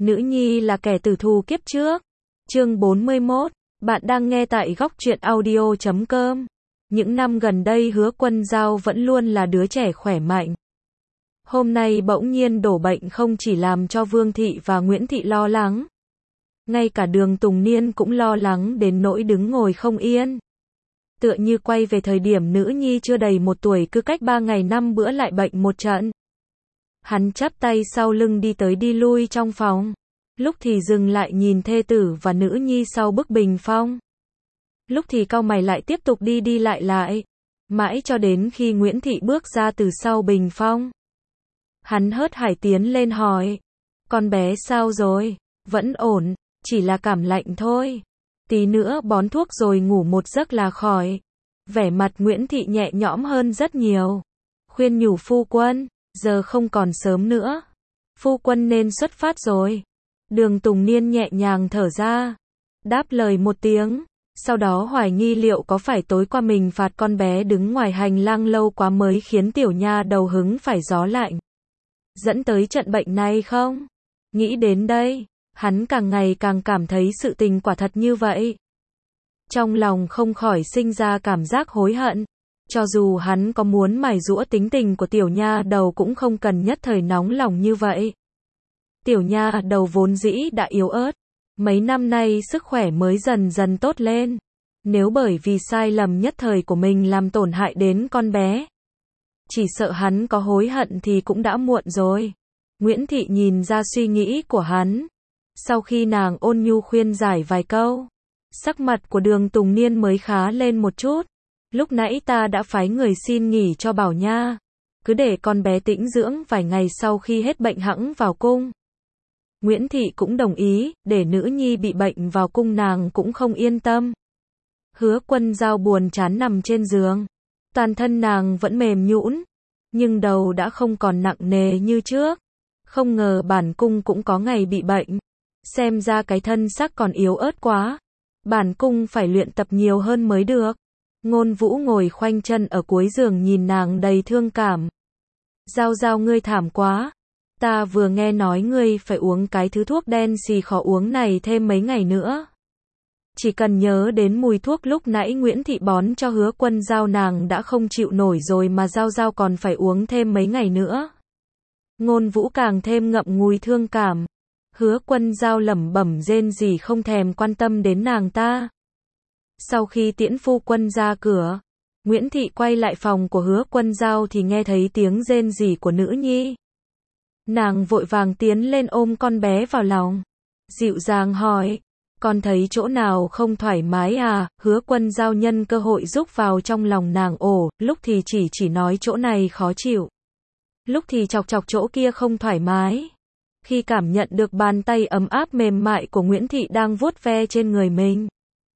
Nữ nhi là kẻ tử thù kiếp trước. Chương 41. Bạn đang nghe tại góc truyện audio.com. Những năm gần đây Hứa Quân Dao vẫn luôn là đứa trẻ khỏe mạnh. Hôm nay bỗng nhiên đổ bệnh không chỉ làm cho Vương Thị và Nguyễn Thị lo lắng. Ngay cả Đường Tùng Niên cũng lo lắng đến nỗi đứng ngồi không yên. Tựa như quay về thời điểm nữ nhi chưa đầy 1 tuổi cứ cách 3 ngày 5 bữa lại bệnh một trận. Hắn chắp tay sau lưng đi tới đi lui trong phòng. Lúc thì dừng lại nhìn thê tử và nữ nhi sau bức bình phong. Lúc thì cau mày lại tiếp tục đi đi lại lại. Mãi cho đến khi Nguyễn Thị bước ra từ sau bình phong. Hắn hớt hải tiến lên hỏi. Con bé sao rồi? Vẫn ổn, chỉ là cảm lạnh thôi. Tí nữa bón thuốc rồi ngủ một giấc là khỏi. Vẻ mặt Nguyễn Thị nhẹ nhõm hơn rất nhiều. Khuyên nhủ phu quân, giờ không còn sớm nữa. Phu quân nên xuất phát rồi. Đường Tùng Niên nhẹ nhàng thở ra. Đáp lời một tiếng. Sau đó hoài nghi liệu có phải tối qua mình phạt con bé đứng ngoài hành lang lâu quá mới khiến tiểu nha đầu hứng phải gió lạnh. Dẫn tới trận bệnh này không? Nghĩ đến đây, hắn càng ngày càng cảm thấy sự tình quả thật như vậy. Trong lòng không khỏi sinh ra cảm giác hối hận. Cho dù hắn có muốn mài giũa tính tình của tiểu nha đầu cũng không cần nhất thời nóng lòng như vậy. Tiểu nha đầu vốn dĩ đã yếu ớt. Mấy năm nay sức khỏe mới dần dần tốt lên. Nếu bởi vì sai lầm nhất thời của mình làm tổn hại đến con bé, chỉ sợ hắn có hối hận thì cũng đã muộn rồi. Nguyễn Thị nhìn ra suy nghĩ của hắn. Sau khi nàng ôn nhu khuyên giải vài câu, sắc mặt của Đường Tùng Niên mới khá lên một chút. Lúc nãy ta đã phái người xin nghỉ cho Bảo Nha. Cứ để con bé tĩnh dưỡng vài ngày, sau khi hết bệnh hẵng vào cung. Nguyễn Thị cũng đồng ý, để nữ nhi bị bệnh vào cung nàng cũng không yên tâm. Hứa Quân Dao buồn chán nằm trên giường. Toàn thân nàng vẫn mềm nhũn, nhưng đầu đã không còn nặng nề như trước. Không ngờ bản cung cũng có ngày bị bệnh. Xem ra cái thân xác còn yếu ớt quá. Bản cung phải luyện tập nhiều hơn mới được. Ngôn Vũ ngồi khoanh chân ở cuối giường nhìn nàng đầy thương cảm. Dao Dao ngươi thảm quá. Ta vừa nghe nói ngươi phải uống cái thứ thuốc đen xì khó uống này thêm mấy ngày nữa. Chỉ cần nhớ đến mùi thuốc lúc nãy Nguyễn Thị bón cho Hứa Quân Dao nàng đã không chịu nổi rồi mà Dao Dao còn phải uống thêm mấy ngày nữa. Ngôn Vũ càng thêm ngậm ngùi thương cảm. Hứa Quân Dao lẩm bẩm rên rỉ không thèm quan tâm đến nàng ta. Sau khi tiễn phu quân ra cửa, Nguyễn Thị quay lại phòng của Hứa Quân Dao thì nghe thấy tiếng rên rỉ của nữ nhi. Nàng vội vàng tiến lên ôm con bé vào lòng. Dịu dàng hỏi, con thấy chỗ nào không thoải mái à? Hứa Quân Dao nhân cơ hội rúc vào trong lòng nàng lúc thì chỉ nói chỗ này khó chịu. Lúc thì chọc chọc chỗ kia không thoải mái. Khi cảm nhận được bàn tay ấm áp mềm mại của Nguyễn Thị đang vuốt ve trên người mình,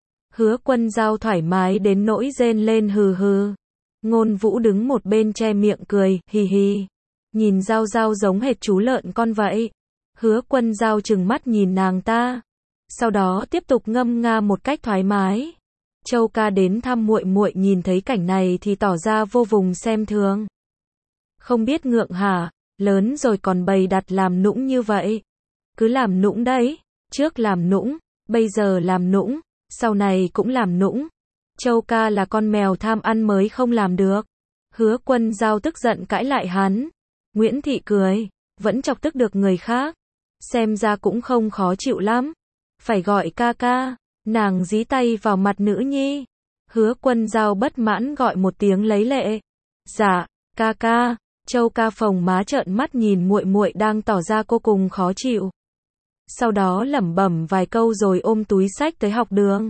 Hứa Quân Dao thoải mái đến nỗi rên lên hừ hừ. Ngôn Vũ đứng một bên che miệng cười, hì hì. Nhìn Dao Dao giống hệt chú lợn con vậy. Hứa Quân Dao trừng mắt nhìn nàng ta. Sau đó tiếp tục ngâm nga một cách thoải mái. Châu ca đến thăm muội muội nhìn thấy cảnh này thì tỏ ra vô vùng xem thường. Không biết ngượng hả, lớn rồi còn bày đặt làm nũng như vậy. Cứ làm nũng đấy, trước làm nũng, bây giờ làm nũng, sau này cũng làm nũng. Châu ca là con mèo tham ăn mới không làm được. Hứa Quân Dao tức giận cãi lại hắn. Nguyễn Thị cười, vẫn chọc tức được người khác. Xem ra cũng không khó chịu lắm. Phải gọi ca ca. Nàng dí tay vào mặt nữ nhi. Hứa Quân Dao bất mãn gọi một tiếng lấy lệ. Dạ, ca ca. Châu ca phồng má trợn mắt nhìn muội muội đang tỏ ra vô cùng khó chịu. Sau đó lẩm bẩm vài câu rồi ôm túi xách tới học đường.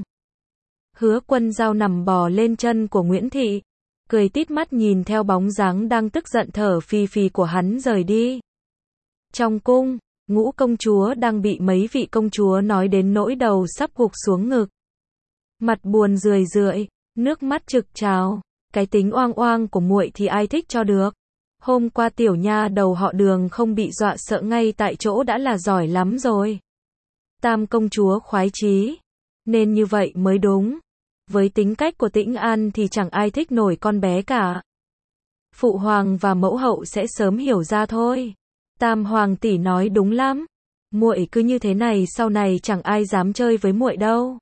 Hứa Quân Dao nằm bò lên chân của Nguyễn Thị, cười tít mắt nhìn theo bóng dáng đang tức giận thở phì phì của hắn rời đi. Trong cung, Ngũ công chúa đang bị mấy vị công chúa nói đến nỗi đầu sắp gục xuống ngực. Mặt buồn rười rượi, nước mắt trực trào. Cái tính oang oang của muội thì ai thích cho được. Hôm qua tiểu nha đầu họ Đường không bị dọa sợ ngay tại chỗ đã là giỏi lắm rồi. Tam công chúa khoái chí, nên như vậy mới đúng. Với tính cách của Tĩnh An thì chẳng ai thích nổi con bé cả. Phụ hoàng và mẫu hậu sẽ sớm hiểu ra thôi. Tam hoàng tỷ nói đúng lắm. Muội cứ như thế này sau này chẳng ai dám chơi với muội đâu.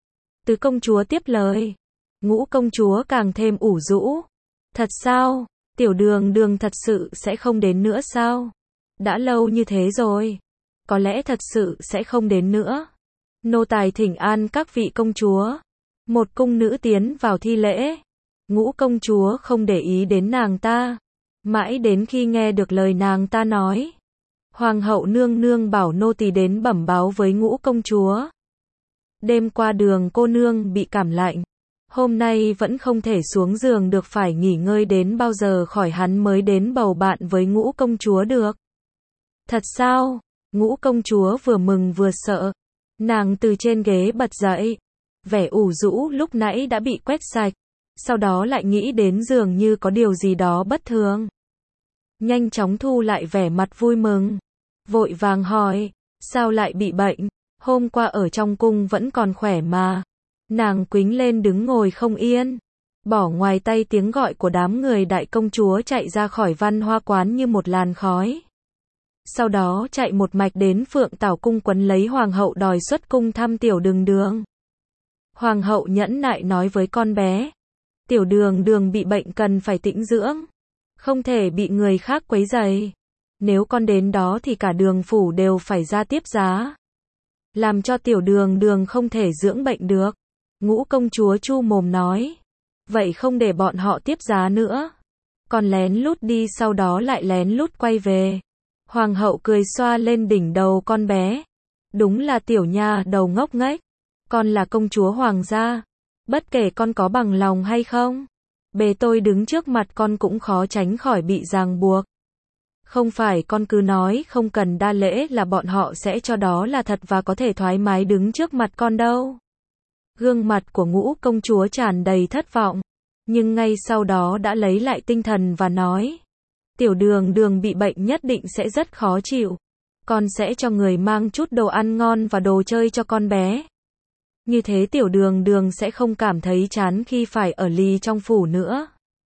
Tứ công chúa tiếp lời. Ngũ công chúa càng thêm ủ rũ. Thật sao? Tiểu đường đường thật sự sẽ không đến nữa sao? Đã lâu như thế rồi. Có lẽ thật sự sẽ không đến nữa. Nô tài thỉnh an các vị công chúa. Một cung nữ tiến vào thi lễ. Ngũ công chúa không để ý đến nàng ta. Mãi đến khi nghe được lời nàng ta nói. Hoàng hậu nương nương bảo nô tỳ đến bẩm báo với ngũ công chúa. Đêm qua Đường cô nương bị cảm lạnh. Hôm nay vẫn không thể xuống giường được, phải nghỉ ngơi đến bao giờ khỏi hắn mới đến bầu bạn với ngũ công chúa được. Thật sao? Ngũ công chúa vừa mừng vừa sợ. Nàng từ trên ghế bật dậy. Vẻ ủ rũ lúc nãy đã bị quét sạch. Sau đó lại nghĩ đến dường như có điều gì đó bất thường. Nhanh chóng thu lại vẻ mặt vui mừng. Vội vàng hỏi, sao lại bị bệnh? Hôm qua ở trong cung vẫn còn khỏe mà. Nàng quĩnh lên đứng ngồi không yên. Bỏ ngoài tay tiếng gọi của đám người đại công chúa chạy ra khỏi Văn Hoa quán như một làn khói. Sau đó chạy một mạch đến Phượng Tảo cung quấn lấy hoàng hậu đòi xuất cung thăm tiểu đường đường. Hoàng hậu nhẫn nại nói với con bé. Tiểu đường đường bị bệnh cần phải tĩnh dưỡng. Không thể bị người khác quấy rầy. Nếu con đến đó thì cả Đường phủ đều phải ra tiếp giá. Làm cho tiểu đường đường không thể dưỡng bệnh được. Ngũ công chúa chu mồm nói. Vậy không để bọn họ tiếp giá nữa. Con lén lút đi sau đó lại lén lút quay về. Hoàng hậu cười xoa lên đỉnh đầu con bé. Đúng là tiểu nha đầu ngốc nghếch. Con là công chúa hoàng gia. Bất kể con có bằng lòng hay không. Bề tôi đứng trước mặt con cũng khó tránh khỏi bị ràng buộc. Không phải con cứ nói không cần đa lễ là bọn họ sẽ cho đó là thật và có thể thoải mái đứng trước mặt con đâu. Gương mặt của ngũ công chúa tràn đầy thất vọng. Nhưng ngay sau đó đã lấy lại tinh thần và nói. Tiểu đường đường bị bệnh nhất định sẽ rất khó chịu. Con sẽ cho người mang chút đồ ăn ngon và đồ chơi cho con bé. Như thế tiểu đường đường sẽ không cảm thấy chán khi phải ở lì trong phủ nữa.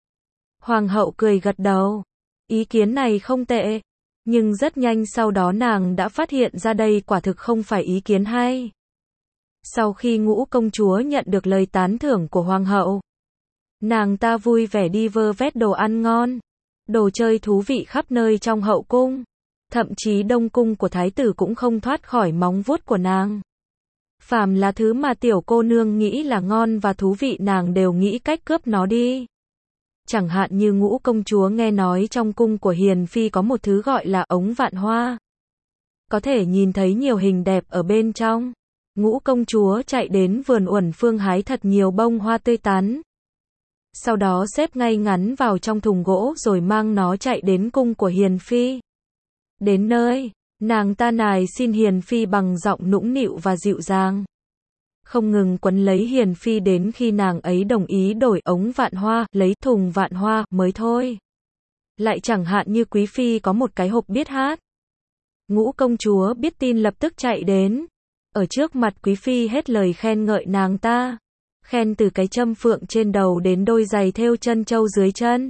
Hoàng hậu cười gật đầu. Ý kiến này không tệ. Nhưng rất nhanh sau đó nàng đã phát hiện ra đây quả thực không phải ý kiến hay. Sau khi ngũ công chúa nhận được lời tán thưởng của hoàng hậu, nàng ta vui vẻ đi vơ vét đồ ăn ngon, đồ chơi thú vị khắp nơi trong hậu cung. Thậm chí đông cung của thái tử cũng không thoát khỏi móng vuốt của nàng. Phàm là thứ mà tiểu cô nương nghĩ là ngon và thú vị nàng đều nghĩ cách cướp nó đi. Chẳng hạn như ngũ công chúa nghe nói trong cung của Hiền Phi có một thứ gọi là ống vạn hoa. Có thể nhìn thấy nhiều hình đẹp ở bên trong. Ngũ công chúa chạy đến vườn Uẩn Phương hái thật nhiều bông hoa tươi tắn. Sau đó xếp ngay ngắn vào trong thùng gỗ rồi mang nó chạy đến cung của Hiền Phi. Đến nơi, nàng ta nài xin Hiền Phi bằng giọng nũng nịu và dịu dàng. Không ngừng quấn lấy Hiền Phi đến khi nàng ấy đồng ý đổi ống vạn hoa, lấy thùng vạn hoa mới thôi. Lại chẳng hạn như Quý Phi có một cái hộp biết hát. Ngũ công chúa biết tin lập tức chạy đến. Ở trước mặt Quý Phi hết lời khen ngợi nàng ta. Khen từ cái châm phượng trên đầu đến đôi giày thêu chân châu dưới chân.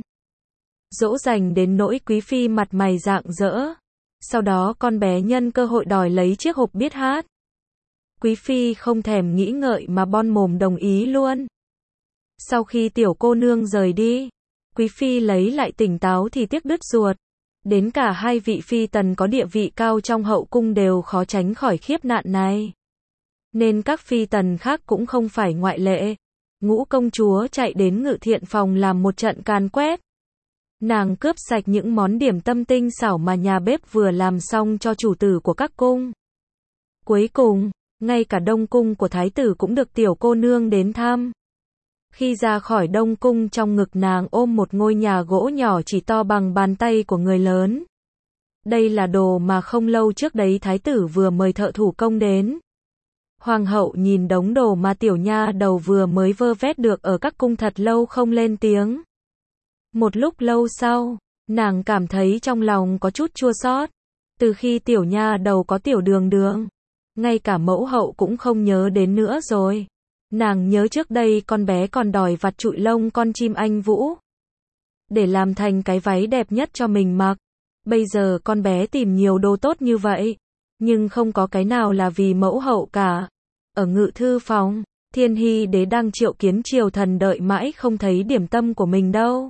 Dỗ dành đến nỗi Quý Phi mặt mày rạng rỡ. Sau đó con bé nhân cơ hội đòi lấy chiếc hộp biết hát. Quý Phi không thèm nghĩ ngợi mà bon mồm đồng ý luôn. Sau khi tiểu cô nương rời đi, Quý Phi lấy lại tỉnh táo thì tiếc đứt ruột. Đến cả hai vị phi tần có địa vị cao trong hậu cung đều khó tránh khỏi khiếp nạn này. Nên các phi tần khác cũng không phải ngoại lệ. Ngũ công chúa chạy đến ngự thiện phòng làm một trận càn quét. Nàng cướp sạch những món điểm tâm tinh xảo mà nhà bếp vừa làm xong cho chủ tử của các cung. Cuối cùng, ngay cả đông cung của thái tử cũng được tiểu cô nương đến thăm. Khi ra khỏi đông cung trong ngực nàng ôm một ngôi nhà gỗ nhỏ chỉ to bằng bàn tay của người lớn. Đây là đồ mà không lâu trước đấy thái tử vừa mời thợ thủ công đến. Hoàng hậu nhìn đống đồ mà tiểu nha đầu vừa mới vơ vét được ở các cung thật lâu không lên tiếng. Một lúc lâu sau, nàng cảm thấy trong lòng có chút chua xót. Từ khi tiểu nha đầu có tiểu đường đường, ngay cả mẫu hậu cũng không nhớ đến nữa rồi. Nàng nhớ trước đây con bé còn đòi vặt trụi lông con chim anh vũ để làm thành cái váy đẹp nhất cho mình mặc. Bây giờ con bé tìm nhiều đồ tốt như vậy, nhưng không có cái nào là vì mẫu hậu cả. Ở ngự thư phòng, Thiên Hy đế đang triệu kiến triều thần đợi mãi không thấy điểm tâm của mình đâu.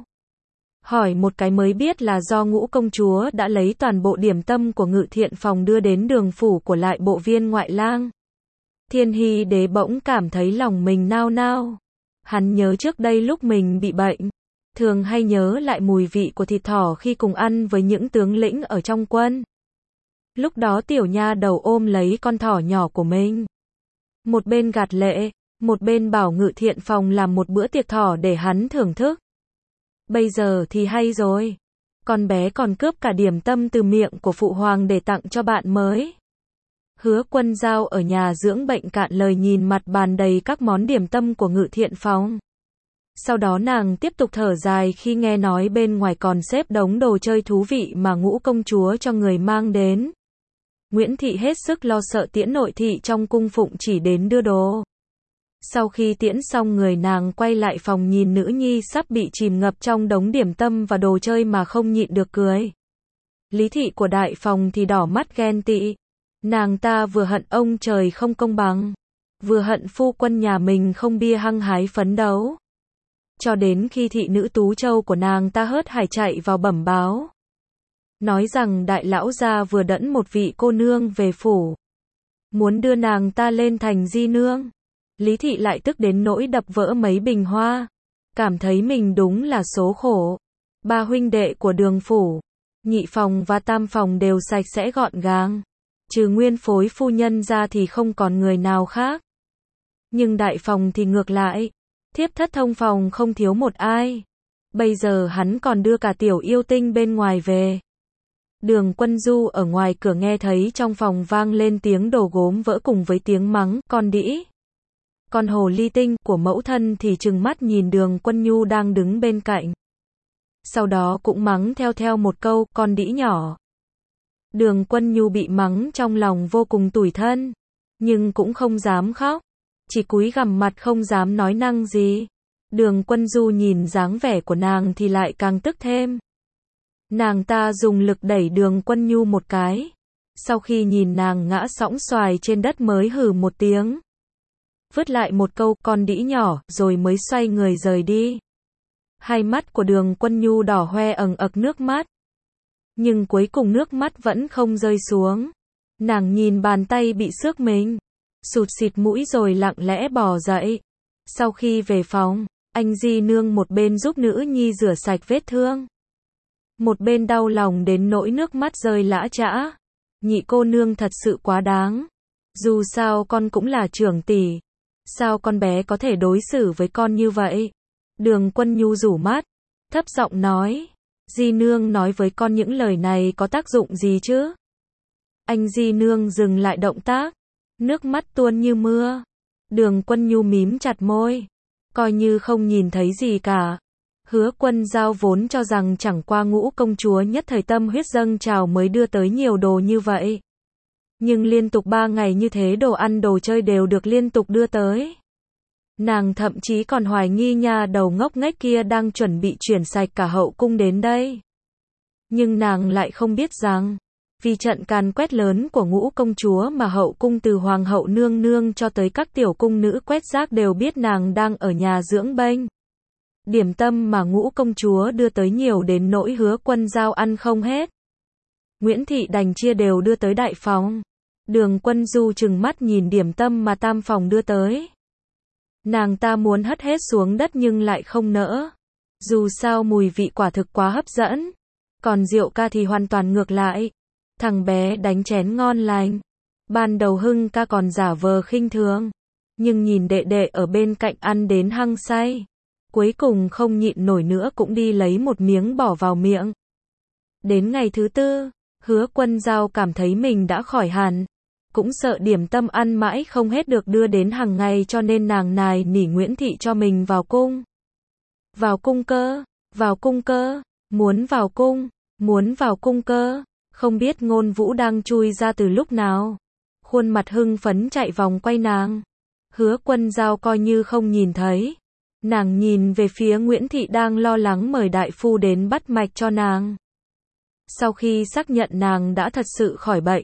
Hỏi một cái mới biết là do Ngũ công chúa đã lấy toàn bộ điểm tâm của ngự thiện phòng đưa đến đường phủ của lại bộ viên ngoại lang. Thiên Hy đế bỗng cảm thấy lòng mình nao nao. Hắn nhớ trước đây lúc mình bị bệnh, thường hay nhớ lại mùi vị của thịt thỏ khi cùng ăn với những tướng lĩnh ở trong quân. Lúc đó tiểu nha đầu ôm lấy con thỏ nhỏ của mình. Một bên gạt lệ, một bên bảo ngự thiện phòng làm một bữa tiệc thỏ để hắn thưởng thức. Bây giờ thì hay rồi. Con bé còn cướp cả điểm tâm từ miệng của phụ hoàng để tặng cho bạn mới. Hứa Quân Dao ở nhà dưỡng bệnh cạn lời nhìn mặt bàn đầy các món điểm tâm của ngự thiện phòng. Sau đó nàng tiếp tục thở dài khi nghe nói bên ngoài còn xếp đống đồ chơi thú vị mà Ngũ công chúa cho người mang đến. Nguyễn Thị hết sức lo sợ tiễn nội thị trong cung phụng chỉ đến đưa đồ. Sau khi tiễn xong người nàng quay lại phòng nhìn nữ nhi sắp bị chìm ngập trong đống điểm tâm và đồ chơi mà không nhịn được cười. Lý thị của đại phòng thì đỏ mắt ghen tị. Nàng ta vừa hận ông trời không công bằng, vừa hận phu quân nhà mình không bia hăng hái phấn đấu. Cho đến khi thị nữ Tú Châu của nàng ta hớt hải chạy vào bẩm báo. Nói rằng đại lão gia vừa dẫn một vị cô nương về phủ. Muốn đưa nàng ta lên thành di nương. Lý thị lại tức đến nỗi đập vỡ mấy bình hoa. Cảm thấy mình đúng là số khổ. Ba huynh đệ của đường phủ, nhị phòng và tam phòng đều sạch sẽ gọn gàng. Trừ nguyên phối phu nhân ra thì không còn người nào khác. Nhưng đại phòng thì ngược lại. Thiếp thất thông phòng không thiếu một ai. Bây giờ hắn còn đưa cả tiểu yêu tinh bên ngoài về. Đường Quân Du ở ngoài cửa nghe thấy trong phòng vang lên tiếng đồ gốm vỡ cùng với tiếng mắng, con đĩ. Con hồ ly tinh của mẫu thân thì trừng mắt nhìn Đường Quân Nhu đang đứng bên cạnh. Sau đó cũng mắng theo một câu, con đĩ nhỏ. Đường Quân Nhu bị mắng trong lòng vô cùng tủi thân, nhưng cũng không dám khóc, chỉ cúi gằm mặt không dám nói năng gì. Đường Quân Du nhìn dáng vẻ của nàng thì lại càng tức thêm. Nàng ta dùng lực đẩy Đường Quân Nhu một cái. Sau khi nhìn nàng ngã sõng xoài trên đất mới hừ một tiếng. Vứt lại một câu con đĩ nhỏ rồi mới xoay người rời đi. Hai mắt của Đường Quân Nhu đỏ hoe ẩn ực nước mắt. Nhưng cuối cùng nước mắt vẫn không rơi xuống. Nàng nhìn bàn tay bị xước mình, sụt xịt mũi rồi lặng lẽ bò dậy. Sau khi về phòng, anh di nương một bên giúp nữ nhi rửa sạch vết thương, một bên đau lòng đến nỗi nước mắt rơi lã chã. Nhị cô nương thật sự quá đáng. Dù sao con cũng là trưởng tỷ. Sao con bé có thể đối xử với con như vậy? Đường Quân Nhu rủ mắt, thấp giọng nói. Di nương nói với con những lời này có tác dụng gì chứ? Anh di nương dừng lại động tác, nước mắt tuôn như mưa. Đường Quân Nhu mím chặt môi, coi như không nhìn thấy gì cả. Hứa Quân Dao vốn cho rằng chẳng qua Ngũ công chúa nhất thời tâm huyết dâng trào mới đưa tới nhiều đồ như vậy. Nhưng liên tục 3 ngày như thế đồ ăn đồ chơi đều được liên tục đưa tới. Nàng thậm chí còn hoài nghi nha đầu ngốc nghếch kia đang chuẩn bị chuyển sạch cả hậu cung đến đây. Nhưng nàng lại không biết rằng, vì trận càn quét lớn của Ngũ công chúa mà hậu cung từ hoàng hậu nương nương cho tới các tiểu cung nữ quét rác đều biết nàng đang ở nhà dưỡng bệnh. Điểm tâm mà Ngũ công chúa đưa tới nhiều đến nỗi Hứa Quân Dao ăn không hết. Nguyễn Thị đành chia đều đưa tới đại phòng. Đường Quân Du trừng mắt nhìn điểm tâm mà tam phòng đưa tới. Nàng ta muốn hất hết xuống đất nhưng lại không nỡ. Dù sao mùi vị quả thực quá hấp dẫn. Còn Diệu ca thì hoàn toàn ngược lại. Thằng bé đánh chén ngon lành. Ban đầu Hưng ca còn giả vờ khinh thường. Nhưng nhìn đệ đệ ở bên cạnh ăn đến hăng say. Cuối cùng không nhịn nổi nữa cũng đi lấy một miếng bỏ vào miệng. Đến ngày thứ 4, Hứa Quân Dao cảm thấy mình đã khỏi hẳn. Cũng sợ điểm tâm ăn mãi không hết được đưa đến hàng ngày cho nên nàng nài nỉ Nguyễn Thị cho mình vào cung. Vào cung cơ, vào cung cơ, muốn vào cung, muốn vào cung cơ. Không biết Ngôn Vũ đang chui ra từ lúc nào. Khuôn mặt hưng phấn chạy vòng quay nàng. Hứa Quân Dao coi như không nhìn thấy. Nàng nhìn về phía Nguyễn Thị đang lo lắng mời đại phu đến bắt mạch cho nàng. Sau khi xác nhận nàng đã thật sự khỏi bệnh,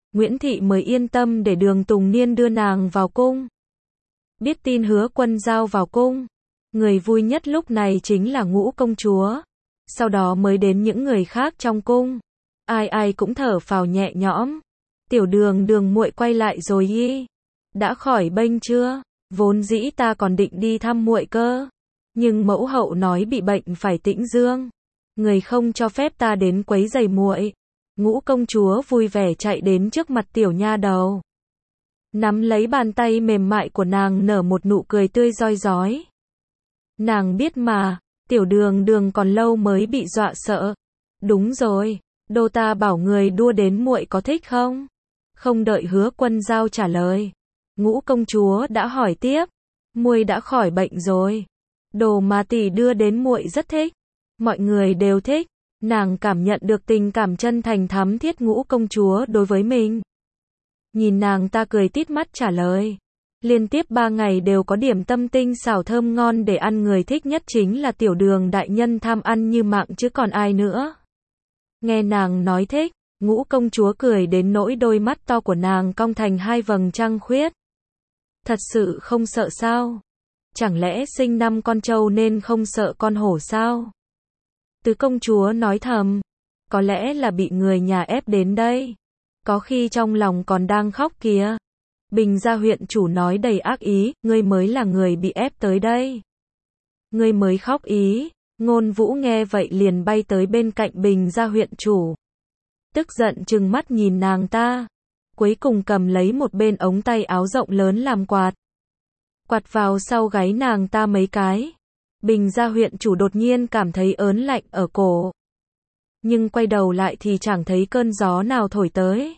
Nguyễn Thị mới yên tâm để Đường Tùng Niên đưa nàng vào cung. Biết tin Hứa Quân Giao vào cung, người vui nhất lúc này chính là Ngũ công chúa. Sau đó mới đến những người khác trong cung. Ai ai cũng thở phào nhẹ nhõm. Tiểu Đường Đường muội quay lại rồi y. Đã khỏi bệnh chưa? Vốn dĩ ta còn định đi thăm muội cơ, nhưng mẫu hậu nói bị bệnh phải tĩnh dưỡng. Người không cho phép ta đến quấy rầy muội. Ngũ công chúa vui vẻ chạy đến trước mặt tiểu nha đầu, nắm lấy bàn tay mềm mại của nàng, nở một nụ cười tươi rói rói. Nàng biết mà, Tiểu Đường Đường còn lâu mới bị dọa sợ. Đúng rồi, đô ta bảo người đua đến, muội có thích không? Không đợi Hứa Quân Giao trả lời, Ngũ công chúa đã hỏi tiếp, muội đã khỏi bệnh rồi. Đồ mà tỷ đưa đến muội rất thích. Mọi người đều thích. Nàng cảm nhận được tình cảm chân thành thắm thiết Ngũ công chúa đối với mình. Nhìn nàng ta cười tít mắt trả lời. Liên tiếp 3 ngày đều có điểm tâm tinh xảo thơm ngon để ăn, người thích nhất chính là Tiểu Đường đại nhân, tham ăn như mạng chứ còn ai nữa. Nghe nàng nói thích, Ngũ công chúa cười đến nỗi đôi mắt to của nàng cong thành 2 vầng trăng khuyết. Thật sự không sợ sao? Chẳng lẽ sinh 5 con trâu nên không sợ con hổ sao? Tứ công chúa nói thầm, có lẽ là bị người nhà ép đến đây. Có khi trong lòng còn đang khóc kìa. Bình Gia huyện chủ nói đầy ác ý, ngươi mới là người bị ép tới đây. Ngươi mới khóc ý. Ngôn Vũ nghe vậy liền bay tới bên cạnh Bình Gia huyện chủ. Tức giận trừng mắt nhìn nàng ta. Cuối cùng cầm lấy một bên ống tay áo rộng lớn làm quạt. Quạt vào sau gáy nàng ta mấy cái. Bình Gia huyện chủ đột nhiên cảm thấy ớn lạnh ở cổ. Nhưng quay đầu lại thì chẳng thấy cơn gió nào thổi tới.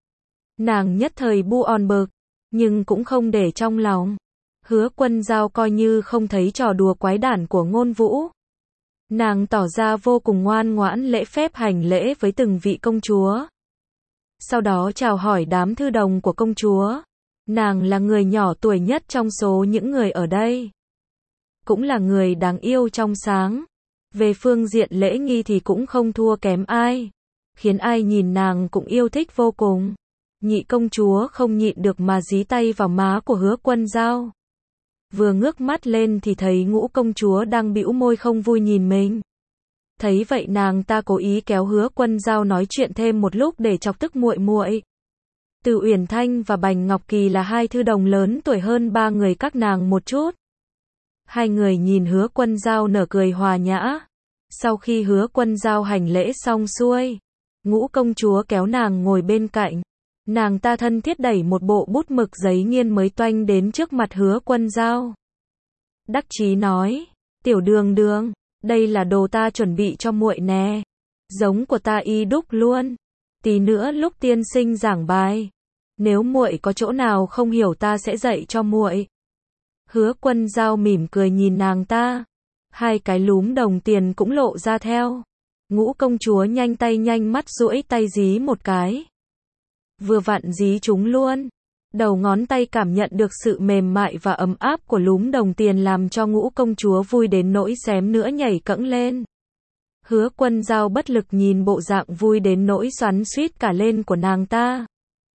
Nàng nhất thời bu on bực, nhưng cũng không để trong lòng. Hứa Quân Giao coi như không thấy trò đùa quái đản của Ngôn Vũ. Nàng tỏ ra vô cùng ngoan ngoãn lễ phép hành lễ với từng vị công chúa. Sau đó chào hỏi đám thư đồng của công chúa. Nàng là người nhỏ tuổi nhất trong số những người ở đây. Cũng là người đáng yêu trong sáng. Về phương diện lễ nghi thì cũng không thua kém ai. Khiến ai nhìn nàng cũng yêu thích vô cùng. Nhị công chúa không nhịn được mà dí tay vào má của Hứa Quân Giao. Vừa ngước mắt lên thì thấy Ngũ công chúa đang bĩu môi không vui nhìn mình. Thấy vậy nàng ta cố ý kéo Hứa Quân Giao nói chuyện thêm một lúc để chọc tức muội muội. Từ Uyển Thanh và Bành Ngọc Kỳ là 2 thư đồng lớn tuổi hơn 3 người các nàng một chút. 2 người nhìn Hứa Quân Giao nở cười hòa nhã. Sau khi Hứa Quân Giao hành lễ xong xuôi, Ngũ công chúa kéo nàng ngồi bên cạnh. Nàng ta thân thiết đẩy một bộ bút mực giấy nghiên mới toanh đến trước mặt Hứa Quân Giao. Đắc chí nói, Tiểu Đường Đường, đây là đồ ta chuẩn bị cho muội nè. Giống của ta y đúc luôn. Tí nữa lúc tiên sinh giảng bài, nếu muội có chỗ nào không hiểu ta sẽ dạy cho muội. Hứa Quân Giao mỉm cười nhìn nàng ta. 2 cái lúm đồng tiền cũng lộ ra theo. Ngũ công chúa nhanh tay nhanh mắt duỗi tay dí một cái. Vừa vặn dí chúng luôn. Đầu ngón tay cảm nhận được sự mềm mại và ấm áp của lúm đồng tiền làm cho Ngũ công chúa vui đến nỗi xém nữa nhảy cẫng lên. Hứa Quân Giao bất lực nhìn bộ dạng vui đến nỗi xoắn xuýt cả lên của nàng ta.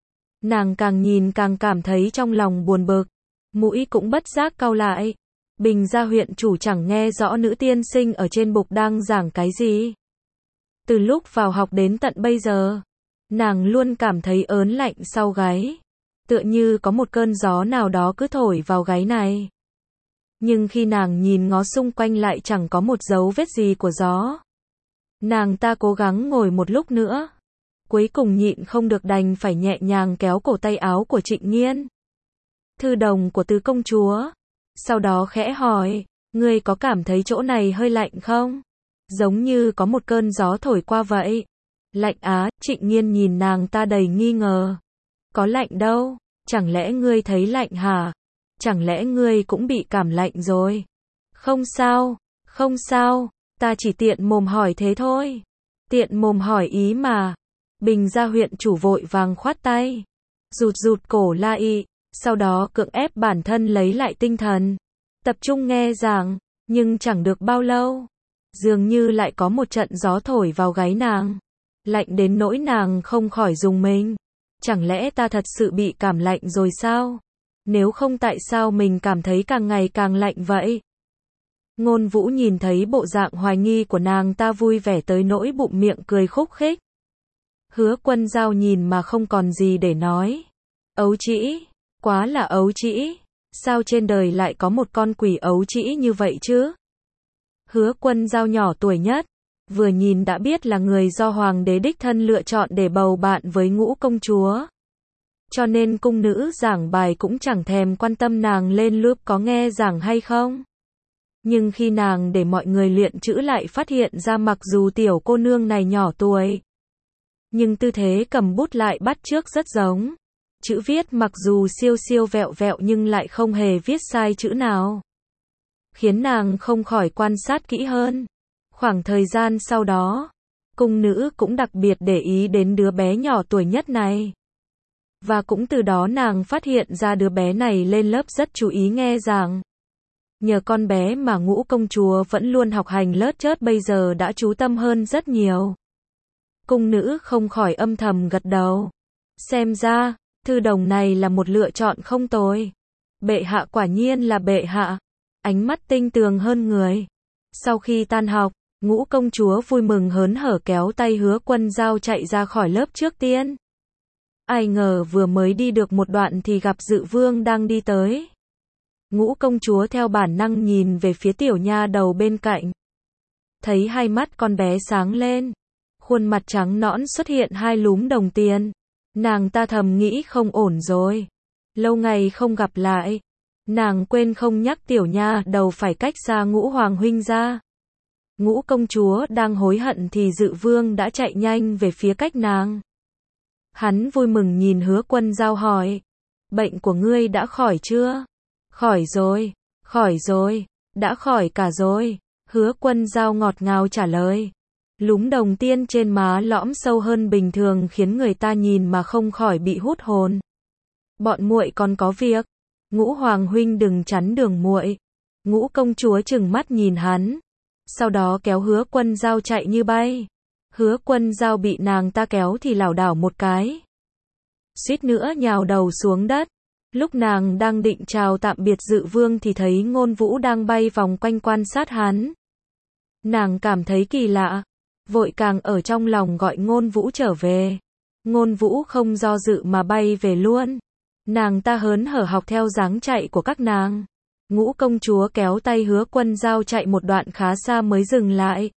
Nàng càng nhìn càng cảm thấy trong lòng buồn bực. Mũi cũng bất giác cau lại. Bình Gia huyện chủ chẳng nghe rõ nữ tiên sinh ở trên bục đang giảng cái gì. Từ lúc vào học đến tận bây giờ, nàng luôn cảm thấy ớn lạnh sau gáy. Tựa như có một cơn gió nào đó cứ thổi vào gáy này. Nhưng khi nàng nhìn ngó xung quanh lại chẳng có một dấu vết gì của gió. Nàng ta cố gắng ngồi một lúc nữa. Cuối cùng nhịn không được đành phải nhẹ nhàng kéo cổ tay áo của Trịnh Nghiên, thư đồng của Tứ công chúa. Sau đó khẽ hỏi, ngươi có cảm thấy chỗ này hơi lạnh không? Giống như có một cơn gió thổi qua vậy. Lạnh á, Trịnh Nghiên nhìn nàng ta đầy nghi ngờ. Có lạnh đâu, chẳng lẽ ngươi thấy lạnh hả? Chẳng lẽ ngươi cũng bị cảm lạnh rồi? Không sao, không sao, ta chỉ tiện mồm hỏi thế thôi. Tiện mồm hỏi ý mà. Bình Gia huyện chủ vội vàng khoát tay. Rụt rụt cổ la y. Sau đó cưỡng ép bản thân lấy lại tinh thần. Tập trung nghe giảng. Nhưng chẳng được bao lâu. Dường như lại có một trận gió thổi vào gáy nàng. Lạnh đến nỗi nàng không khỏi rùng mình. Chẳng lẽ ta thật sự bị cảm lạnh rồi sao? Nếu không tại sao mình cảm thấy càng ngày càng lạnh vậy? Ngôn Vũ nhìn thấy bộ dạng hoài nghi của nàng ta vui vẻ tới nỗi bụng miệng cười khúc khích. Hứa Quân Dao nhìn mà không còn gì để nói. Ấu trĩ, quá là ấu trĩ, sao trên đời lại có một con quỷ ấu trĩ như vậy chứ? Hứa Quân Dao nhỏ tuổi nhất, vừa nhìn đã biết là người do hoàng đế đích thân lựa chọn để bầu bạn với Ngũ công chúa. Cho nên cung nữ giảng bài cũng chẳng thèm quan tâm nàng lên lớp có nghe giảng hay không. Nhưng khi nàng để mọi người luyện chữ lại phát hiện ra mặc dù tiểu cô nương này nhỏ tuổi, nhưng tư thế cầm bút lại bắt chước rất giống. Chữ viết mặc dù siêu siêu vẹo vẹo nhưng lại không hề viết sai chữ nào, khiến nàng không khỏi quan sát kỹ hơn. Khoảng thời gian sau đó, cung nữ cũng đặc biệt để ý đến đứa bé nhỏ tuổi nhất này. Và cũng từ đó nàng phát hiện ra đứa bé này lên lớp rất chú ý nghe giảng. Nhờ con bé mà Ngũ công chúa vẫn luôn học hành lớt chớt bây giờ đã chú tâm hơn rất nhiều. Cung nữ không khỏi âm thầm gật đầu. Xem ra, thư đồng này là một lựa chọn không tồi. Bệ hạ quả nhiên là bệ hạ. Ánh mắt tinh tường hơn người. Sau khi tan học, Ngũ công chúa vui mừng hớn hở kéo tay Hứa Quân Dao chạy ra khỏi lớp trước tiên. Ai ngờ vừa mới đi được một đoạn thì gặp Dự Vương đang đi tới. Ngũ công chúa theo bản năng nhìn về phía tiểu nha đầu bên cạnh. Thấy hai mắt con bé sáng lên, khuôn mặt trắng nõn xuất hiện hai lúm đồng tiền. Nàng ta thầm nghĩ không ổn rồi. Lâu ngày không gặp lại, nàng quên không nhắc tiểu nha đầu phải cách xa Ngũ hoàng huynh ra. Ngũ công chúa đang hối hận thì Dự Vương đã chạy nhanh về phía cách nàng. Hắn vui mừng nhìn Hứa Quân Dao hỏi, bệnh của ngươi đã khỏi chưa? Khỏi rồi, đã khỏi cả rồi. Hứa Quân Dao ngọt ngào trả lời. Lúm đồng tiền trên má lõm sâu hơn bình thường khiến người ta nhìn mà không khỏi bị hút hồn. Bọn muội còn có việc. Ngũ hoàng huynh đừng chắn đường muội. Ngũ công chúa trừng mắt nhìn hắn, sau đó kéo Hứa Quân Dao chạy như bay. Hứa Quân Dao bị nàng ta kéo thì lảo đảo một cái, suýt nữa nhào đầu xuống đất. Lúc nàng đang định chào tạm biệt Dự Vương thì thấy Ngôn Vũ đang bay vòng quanh quan sát hắn. Nàng cảm thấy kỳ lạ, vội càng ở trong lòng gọi Ngôn Vũ trở về. Ngôn Vũ không do dự mà bay về luôn. Nàng ta hớn hở học theo dáng chạy của các nàng. Ngũ công chúa kéo tay Hứa Quân Dao chạy một đoạn khá xa mới dừng lại.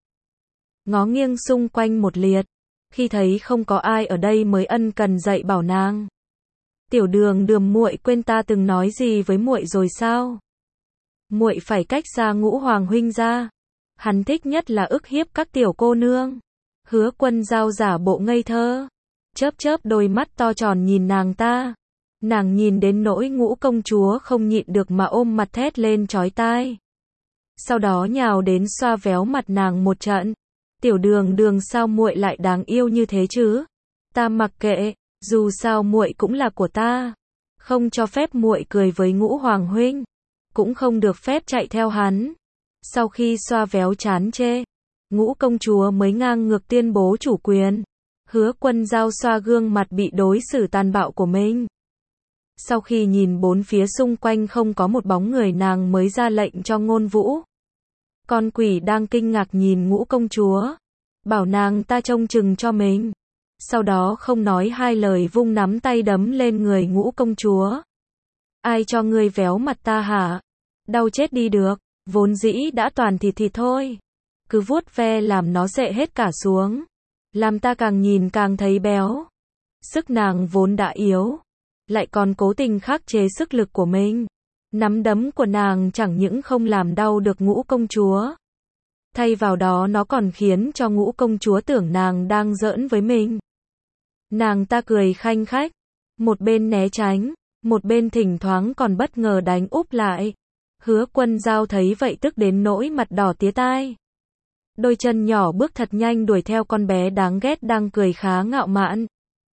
Ngó nghiêng xung quanh một liệt, khi thấy không có ai ở đây mới ân cần dạy bảo nàng. Tiểu Đường Đường muội quên ta từng nói gì với muội rồi sao? Muội phải cách xa Ngũ hoàng huynh ra. Hắn thích nhất là ức hiếp các tiểu cô nương. Hứa Quân Dao giả bộ ngây thơ, chớp chớp đôi mắt to tròn nhìn nàng ta. Nàng nhìn đến nỗi Ngũ công chúa không nhịn được mà ôm mặt thét lên chói tai. Sau đó nhào đến xoa véo mặt nàng một trận. Tiểu Đường Đường sao muội lại đáng yêu như thế chứ? Ta mặc kệ, dù sao muội cũng là của ta. Không cho phép muội cười với Ngũ hoàng huynh, cũng không được phép chạy theo hắn. Sau khi xoa véo chán chê, Ngũ công chúa mới ngang ngược tuyên bố chủ quyền. Hứa Quân Dao xoa gương mặt bị đối xử tàn bạo của mình. Sau khi nhìn bốn phía xung quanh không có một bóng người, nàng mới ra lệnh cho Ngôn Vũ. Con quỷ đang kinh ngạc nhìn Ngũ công chúa, bảo nàng ta trông chừng cho mình. Sau đó không nói hai lời vung nắm tay đấm lên người Ngũ công chúa. Ai cho ngươi véo mặt ta hả? Đau chết đi được, vốn dĩ đã toàn thịt thì thôi. Cứ vuốt ve làm nó xệ hết cả xuống, làm ta càng nhìn càng thấy béo. Sức nàng vốn đã yếu, lại còn cố tình khắc chế sức lực của mình. Nắm đấm của nàng chẳng những không làm đau được Ngũ công chúa, thay vào đó nó còn khiến cho Ngũ công chúa tưởng nàng đang giỡn với mình. Nàng ta cười khanh khách, một bên né tránh, một bên thỉnh thoảng còn bất ngờ đánh úp lại. Hứa Quân Dao thấy vậy tức đến nỗi mặt đỏ tía tai. Đôi chân nhỏ bước thật nhanh đuổi theo con bé đáng ghét đang cười khá ngạo mạn.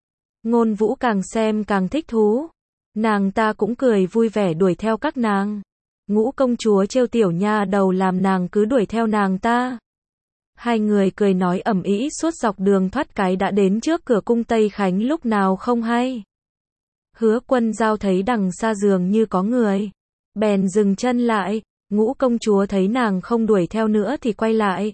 Ngôn Vũ càng xem càng thích thú. Nàng ta cũng cười vui vẻ đuổi theo các nàng. Ngũ công chúa trêu tiểu nha đầu làm nàng cứ đuổi theo nàng ta. Hai người cười nói ầm ĩ suốt dọc đường thoát cái đã đến trước cửa cung Tây Khánh lúc nào không hay. Hứa Quân Dao thấy đằng xa dường như có người, bèn dừng chân lại. Ngũ công chúa thấy nàng không đuổi theo nữa thì quay lại.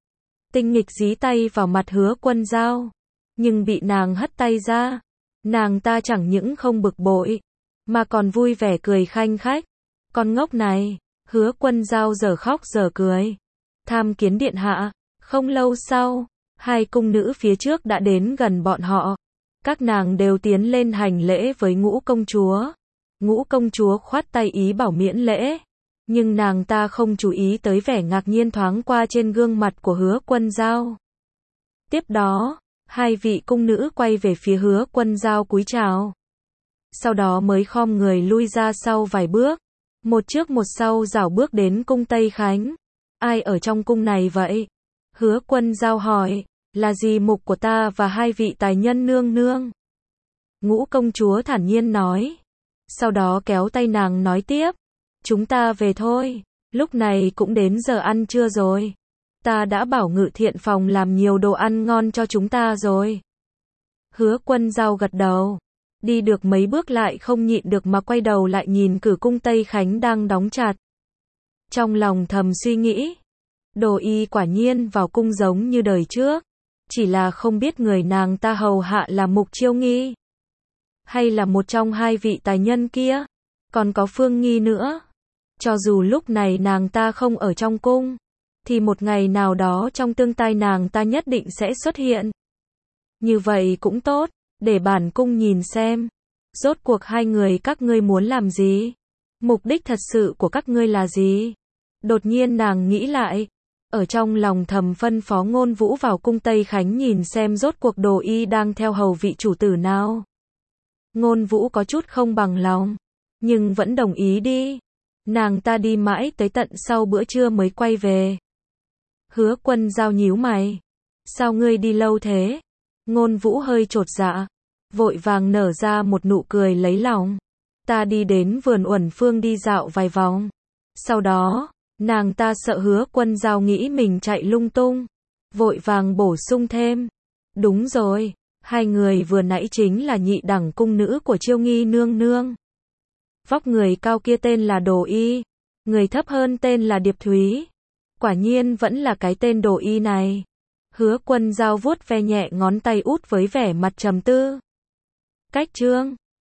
Tinh Nghịch dí tay vào mặt Hứa Quân Dao, nhưng bị nàng hất tay ra. Nàng ta chẳng những không bực bội, mà còn vui vẻ cười khanh khách. Con ngốc này, Hứa Quân Dao giờ khóc giờ cười. Tham kiến điện hạ. Không lâu sau, hai cung nữ phía trước đã đến gần bọn họ. Các nàng đều tiến lên hành lễ với Ngũ công chúa. Ngũ công chúa khoát tay ý bảo miễn lễ, nhưng nàng ta không chú ý tới vẻ ngạc nhiên thoáng qua trên gương mặt của Hứa Quân Dao. Tiếp đó, hai vị cung nữ quay về phía Hứa Quân Dao cúi chào. Sau đó mới khom người lui ra sau vài bước, một trước một sau rảo bước đến cung Tây Khánh. Ai ở trong cung này vậy? Hứa Quân Dao hỏi, là dì mục của ta và hai vị tài nhân nương nương. Ngũ công chúa thản nhiên nói. Sau đó kéo tay nàng nói tiếp, chúng ta về thôi, lúc này cũng đến giờ ăn trưa rồi. Ta đã bảo Ngự Thiện phòng làm nhiều đồ ăn ngon cho chúng ta rồi. Hứa Quân Dao gật đầu, đi được mấy bước lại không nhịn được mà quay đầu lại nhìn cửa cung Tây Khánh đang đóng chặt. Trong lòng thầm suy nghĩ, Đồ Y quả nhiên vào cung giống như đời trước, chỉ là không biết người nàng ta hầu hạ là Mục Chiêu Nghi, hay là một trong hai vị tài nhân kia, còn có Phương Nghi nữa. Cho dù lúc này nàng ta không ở trong cung, thì một ngày nào đó trong tương lai nàng ta nhất định sẽ xuất hiện. Như vậy cũng tốt, để bản cung nhìn xem, rốt cuộc hai người các ngươi muốn làm gì? Mục đích thật sự của các ngươi là gì? Đột nhiên nàng nghĩ lại, ở trong lòng thầm phân phó Ngôn Vũ vào cung Tây Khánh nhìn xem rốt cuộc Đồ Y đang theo hầu vị chủ tử nào. Ngôn Vũ có chút không bằng lòng, nhưng vẫn đồng ý đi. Nàng ta đi mãi tới tận sau bữa trưa mới quay về. Hứa Quân Dao nhíu mày. Sao ngươi đi lâu thế? Ngôn Vũ hơi chột dạ, vội vàng nở ra một nụ cười lấy lòng. Ta đi đến vườn Uẩn Phương đi dạo vài vòng. Sau đó, nàng ta sợ Hứa Quân Dao nghĩ mình chạy lung tung, vội vàng bổ sung thêm. Đúng rồi, hai người vừa nãy chính là nhị đẳng cung nữ của Chiêu Nghi nương nương. Vóc người cao kia tên là Đồ Y, người thấp hơn tên là Điệp Thúy. Quả nhiên vẫn là cái tên Đồ Y này. Hứa Quân Dao vuốt ve nhẹ ngón tay út với vẻ mặt trầm tư. Cách chương